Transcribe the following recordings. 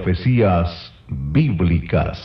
profecías bíblicas.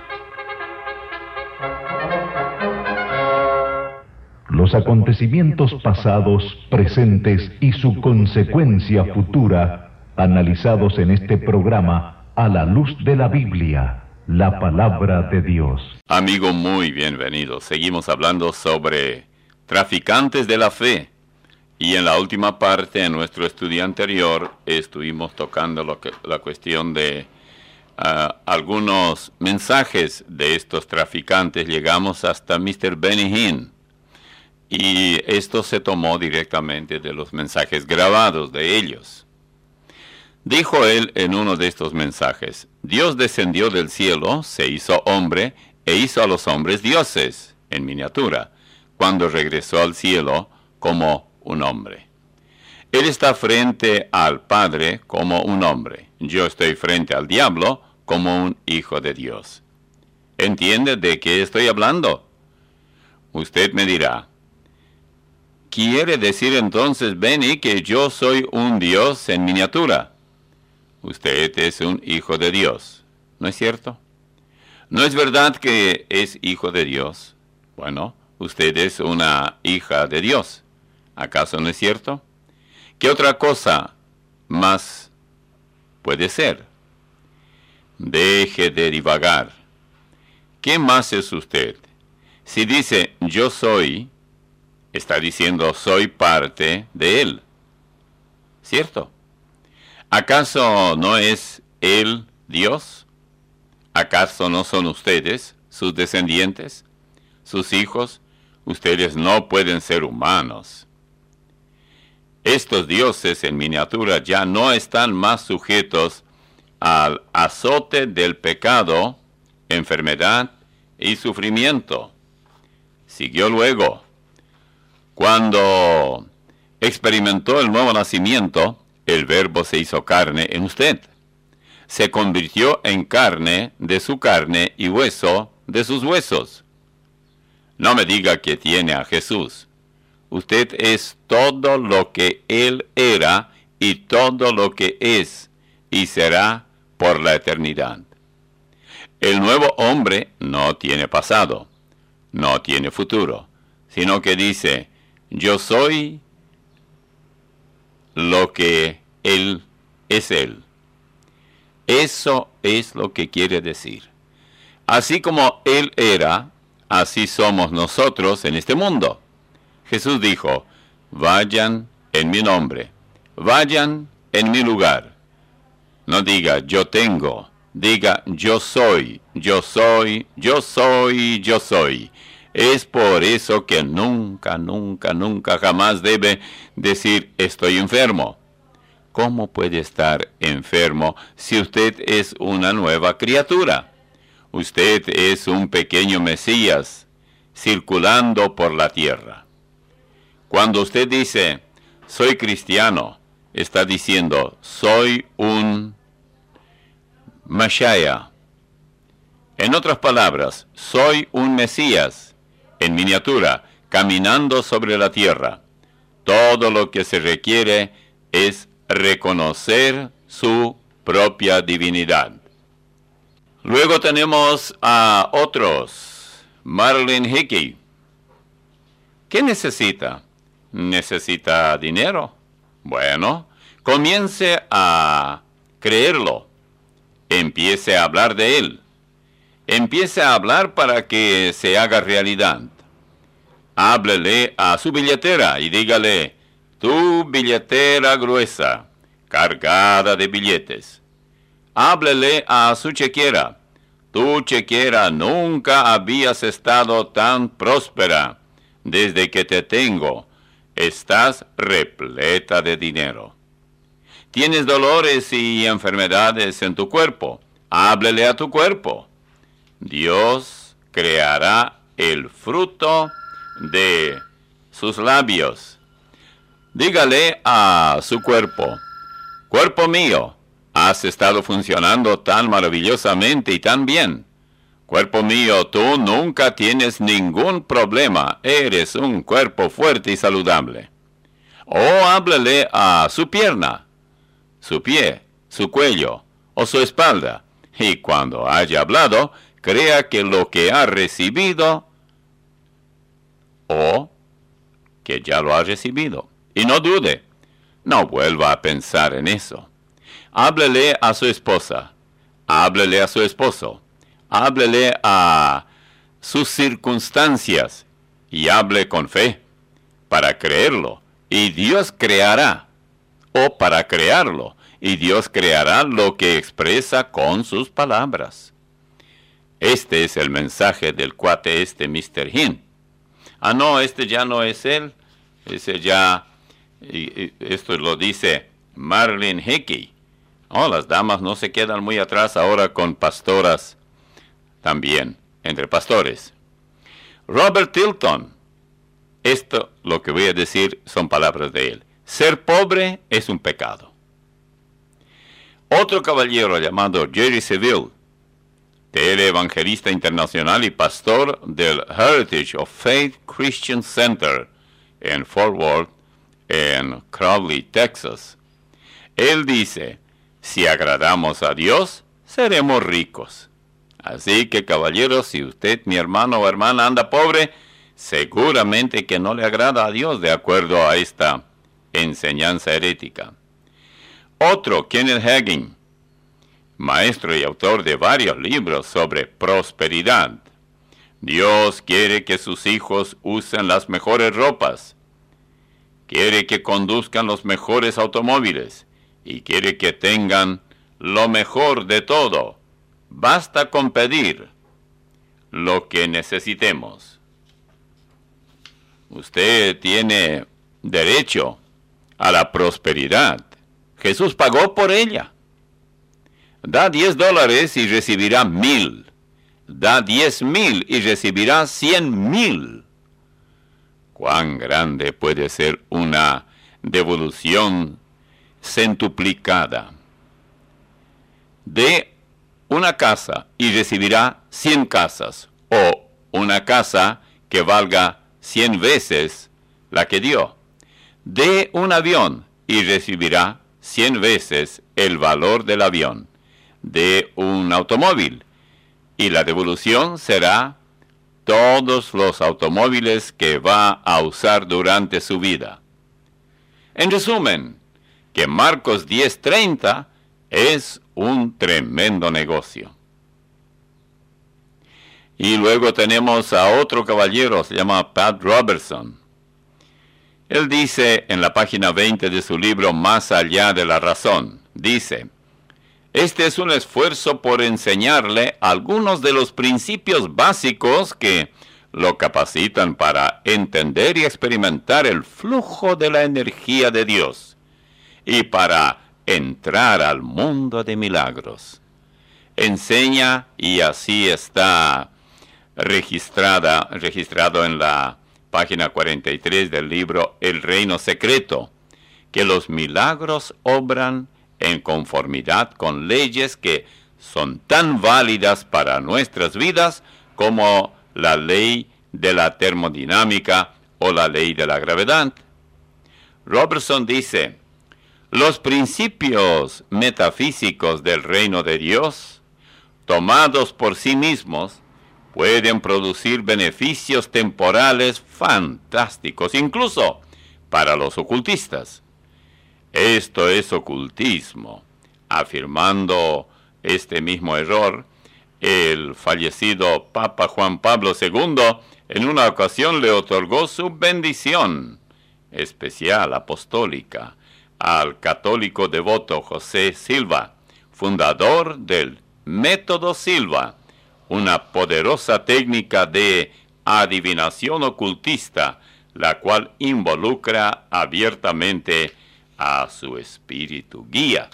Los acontecimientos pasados, presentes y su consecuencia futura, analizados en este programa a la luz de la Biblia, la palabra de Dios. Amigo, muy bienvenido. Seguimos hablando sobre traficantes de la fe. Y en la última parte, en nuestro estudio anterior, estuvimos tocando la cuestión de algunos mensajes de estos traficantes. Llegamos hasta Mr. Benny Hinn. Y esto se tomó directamente de los mensajes grabados de ellos. Dijo él en uno de estos mensajes: Dios descendió del cielo, se hizo hombre, e hizo a los hombres dioses, en miniatura, cuando regresó al cielo como un hombre. Él está frente al Padre como un hombre. Yo estoy frente al diablo como un hijo de Dios. ¿Entiende de qué estoy hablando? Usted me dirá: ¿quiere decir entonces, Benny, que yo soy un Dios en miniatura? Usted es un hijo de Dios, ¿no es cierto? ¿No es verdad que es hijo de Dios? Bueno, usted es una hija de Dios. ¿Acaso no es cierto? ¿Qué otra cosa más puede ser? Deje de divagar. ¿Qué más es usted? Si dice yo soy, está diciendo soy parte de Él. ¿Cierto? ¿Acaso no es Él Dios? ¿Acaso no son ustedes sus descendientes, sus hijos? Ustedes no pueden ser humanos. Estos dioses en miniatura ya no están más sujetos al azote del pecado, enfermedad y sufrimiento. Siguió luego. Cuando experimentó el nuevo nacimiento, el Verbo se hizo carne en usted. Se convirtió en carne de su carne y hueso de sus huesos. No me diga que tiene a Jesús. Usted es todo lo que Él era y todo lo que es y será por la eternidad. El nuevo hombre no tiene pasado, no tiene futuro, sino que dice, yo soy lo que Él es Él. Eso es lo que quiere decir. Así como Él era, así somos nosotros en este mundo. Jesús dijo, vayan en mi nombre, vayan en mi lugar. No diga yo tengo, diga yo soy, yo soy, yo soy, yo soy. Es por eso que nunca, nunca, nunca jamás debe decir estoy enfermo. ¿Cómo puede estar enfermo si usted es una nueva criatura? Usted es un pequeño Mesías circulando por la tierra. Cuando usted dice, soy cristiano, está diciendo, soy un Mashiach. En otras palabras, soy un Mesías, en miniatura, caminando sobre la tierra. Todo lo que se requiere es reconocer su propia divinidad. Luego tenemos a otros. Marilyn Hickey. ¿Qué necesita? ¿Necesita dinero? Bueno, comience a creerlo. Empiece a hablar de él. Empiece a hablar para que se haga realidad. Háblele a su billetera y dígale, tu billetera gruesa, cargada de billetes. Háblele a su chequera. Tu chequera nunca habías estado tan próspera. Desde que te tengo, estás repleta de dinero. Tienes dolores y enfermedades en tu cuerpo. Háblele a tu cuerpo. Dios creará el fruto de sus labios. Dígale a su cuerpo, cuerpo mío, has estado funcionando tan maravillosamente y tan bien. Cuerpo mío, tú nunca tienes ningún problema. Eres un cuerpo fuerte y saludable. O háblele a su pierna, su pie, su cuello, o su espalda, y cuando haya hablado, crea que lo que ha recibido o que ya lo ha recibido. Y no dude, no vuelva a pensar en eso. Háblele a su esposa, háblele a su esposo, háblele a sus circunstancias y hable con fe para creerlo. Y Dios creará, o para crearlo, y Dios creará lo que expresa con sus palabras. Este es el mensaje del cuate Mr. Hinn. Ah, no, ya no es él. Ese ya, esto lo dice Marlene Hickey. Oh, las damas no se quedan muy atrás ahora con pastoras también, entre pastores. Robert Tilton. Esto, lo que voy a decir, son palabras de él. Ser pobre es un pecado. Otro caballero llamado Jerry Seville, televangelista internacional y pastor del Heritage of Faith Christian Center en Fort Worth, en Crowley, Texas. Él dice, si agradamos a Dios, seremos ricos. Así que, caballeros, si usted, mi hermano o hermana, anda pobre, seguramente que no le agrada a Dios de acuerdo a esta enseñanza herética. Otro, Kenneth Hagin, maestro y autor de varios libros sobre prosperidad. Dios quiere que sus hijos usen las mejores ropas, quiere que conduzcan los mejores automóviles y quiere que tengan lo mejor de todo. Basta con pedir lo que necesitemos. Usted tiene derecho a la prosperidad. Jesús pagó por ella. Da $10 y recibirá 1,000. Da 10,000 y recibirá 100,000. ¿Cuán grande puede ser una devolución centuplicada? De una casa y recibirá 100 casas, o una casa que valga 100 veces la que dio. De un avión y recibirá 100 veces el valor del avión. De un automóvil, y la devolución será todos los automóviles que va a usar durante su vida. En resumen, que Marcos 10:30 es un tremendo negocio. Y luego tenemos a otro caballero, se llama Pat Robertson. Él dice en la página 20 de su libro Más allá de la razón, dice, este es un esfuerzo por enseñarle algunos de los principios básicos que lo capacitan para entender y experimentar el flujo de la energía de Dios y para entrar al mundo de milagros. Enseña, y así está registrado en la página 43 del libro El Reino Secreto, que los milagros obran en conformidad con leyes que son tan válidas para nuestras vidas como la ley de la termodinámica o la ley de la gravedad. Robertson dice, los principios metafísicos del reino de Dios, tomados por sí mismos, pueden producir beneficios temporales fantásticos, incluso para los ocultistas. Esto es ocultismo. Afirmando este mismo error, el fallecido Papa Juan Pablo II en una ocasión le otorgó su bendición especial apostólica al católico devoto José Silva, fundador del Método Silva, una poderosa técnica de adivinación ocultista, la cual involucra abiertamente a su espíritu guía.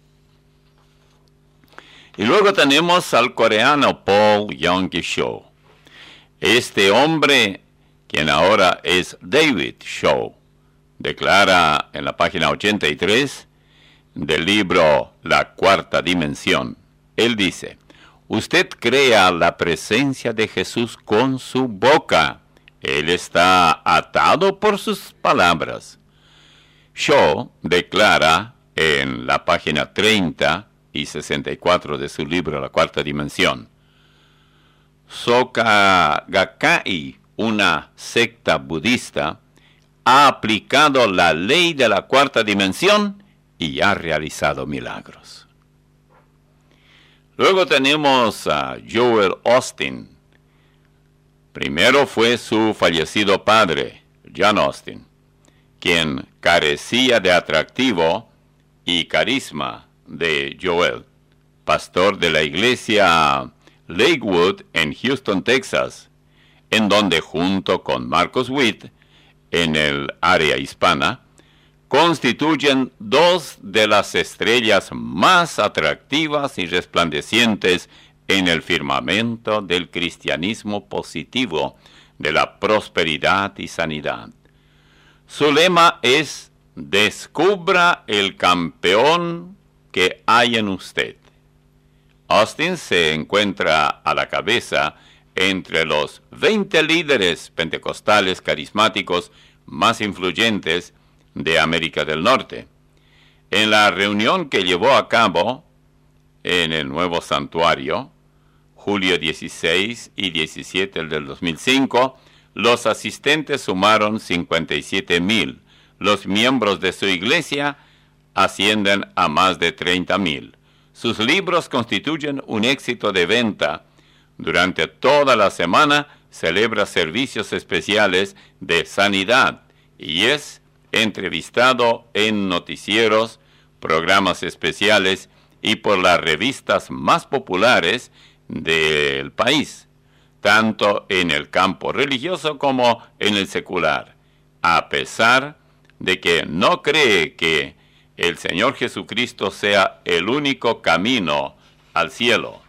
Y luego tenemos al coreano Paul Yonggi Cho. Este hombre, quien ahora es David Cho, declara en la página 83 del libro La Cuarta Dimensión. Él dice, usted crea la presencia de Jesús con su boca. Él está atado por sus palabras. Cho declara en la página 30 y 64 de su libro La Cuarta Dimensión. Soka Gakkai, una secta budista, ha aplicado la ley de la cuarta dimensión y ha realizado milagros. Luego tenemos a Joel Osteen. Primero fue su fallecido padre, John Osteen, quien carecía de atractivo y carisma de Joel, pastor de la iglesia Lakewood en Houston, Texas, en donde junto con Marcus Witt, en el área hispana, constituyen dos de las estrellas más atractivas y resplandecientes en el firmamento del cristianismo positivo, de la prosperidad y sanidad. Su lema es: descubra el campeón que hay en usted. Osteen se encuentra a la cabeza entre los 20 líderes pentecostales carismáticos más influyentes de América del Norte. En la reunión que llevó a cabo en el nuevo santuario, julio 16 y 17 del 2005, los asistentes sumaron 57,000. Los miembros de su iglesia ascienden a más de 30,000. Sus libros constituyen un éxito de venta. Durante toda la semana celebra servicios especiales de sanidad y es entrevistado en noticieros, programas especiales y por las revistas más populares del país, tanto en el campo religioso como en el secular, a pesar de que no cree que el Señor Jesucristo sea el único camino al cielo.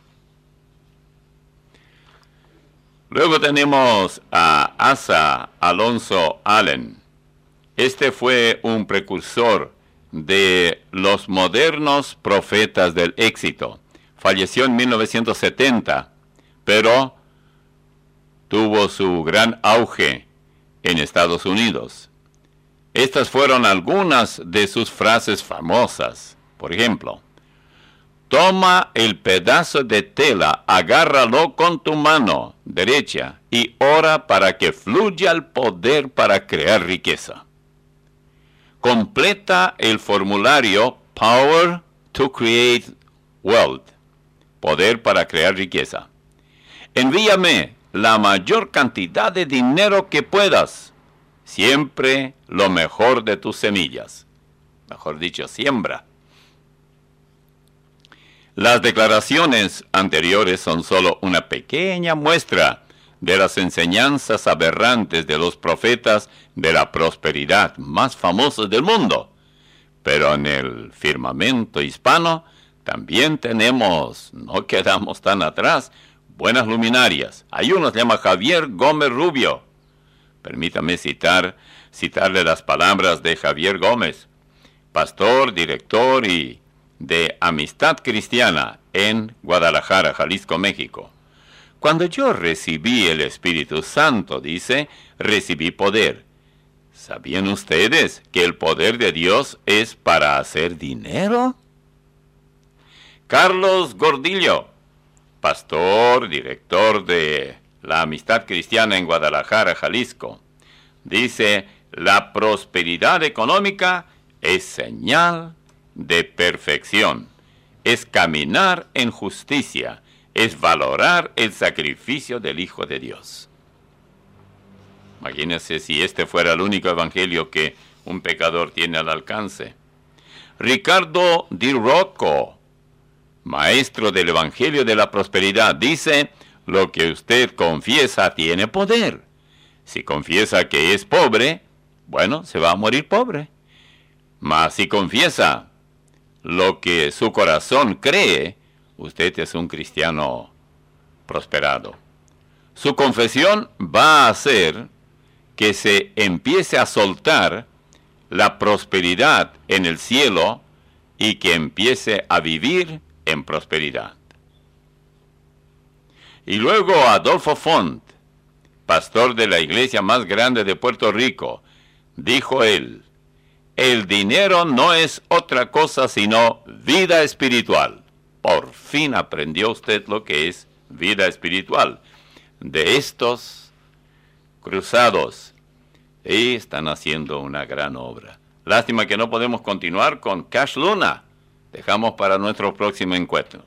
Luego tenemos a Asa Alonso Allen. Este fue un precursor de los modernos profetas del éxito. Falleció en 1970, pero tuvo su gran auge en Estados Unidos. Estas fueron algunas de sus frases famosas. Por ejemplo, toma el pedazo de tela, agárralo con tu mano derecha y ora para que fluya el poder para crear riqueza. Completa el formulario Power to Create Wealth, poder para crear riqueza. Envíame la mayor cantidad de dinero que puedas. Siempre lo mejor de tus semillas. Mejor dicho, siembra. Las declaraciones anteriores son solo una pequeña muestra de las enseñanzas aberrantes de los profetas de la prosperidad más famosos del mundo. Pero en el firmamento hispano también tenemos, no quedamos tan atrás, buenas luminarias. Hay uno que se llama Javier Gómez Rubio. Permítame citarle las palabras de Javier Gómez, pastor, director y de Amistad Cristiana en Guadalajara, Jalisco, México. Cuando yo recibí el Espíritu Santo, dice, recibí poder. ¿Sabían ustedes que el poder de Dios es para hacer dinero? Carlos Gordillo, pastor, director de la Amistad Cristiana en Guadalajara, Jalisco, dice, la prosperidad económica es señal de perfección, es caminar en justicia, es valorar el sacrificio del Hijo de Dios. Imagínense si este fuera el único evangelio que un pecador tiene al alcance. Ricardo Di Rocco, maestro del Evangelio de la Prosperidad, dice, lo que usted confiesa tiene poder. Si confiesa que es pobre, bueno, se va a morir pobre. Mas si confiesa lo que su corazón cree, usted es un cristiano prosperado. Su confesión va a hacer que se empiece a soltar la prosperidad en el cielo y que empiece a vivir en prosperidad. Y luego Adolfo Font, pastor de la iglesia más grande de Puerto Rico, dijo el dinero no es otra cosa sino vida espiritual. por fin aprendió usted lo que es vida espiritual. De estos cruzados, y están haciendo una gran obra. Lástima que no podemos continuar con Cash Luna. Dejamos para nuestro próximo encuentro.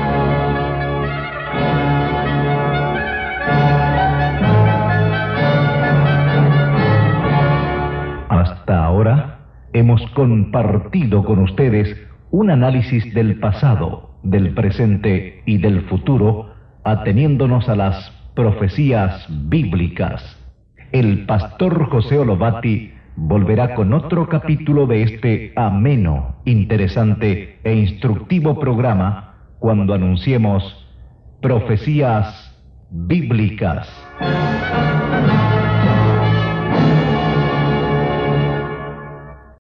Hasta ahora hemos compartido con ustedes un análisis del pasado, del presente y del futuro, ateniéndonos a las profecías bíblicas. El pastor José Olovati volverá con otro capítulo de este ameno, interesante e instructivo programa cuando anunciemos Profecías Bíblicas.